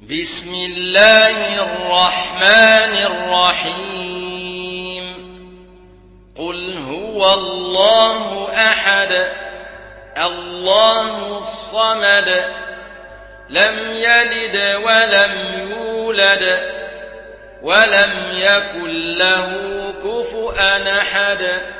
بسم الله الرحمن الرحيم قل هو الله أحد الله الصمد لم يلد ولم يولد ولم يكن له كفؤا أحد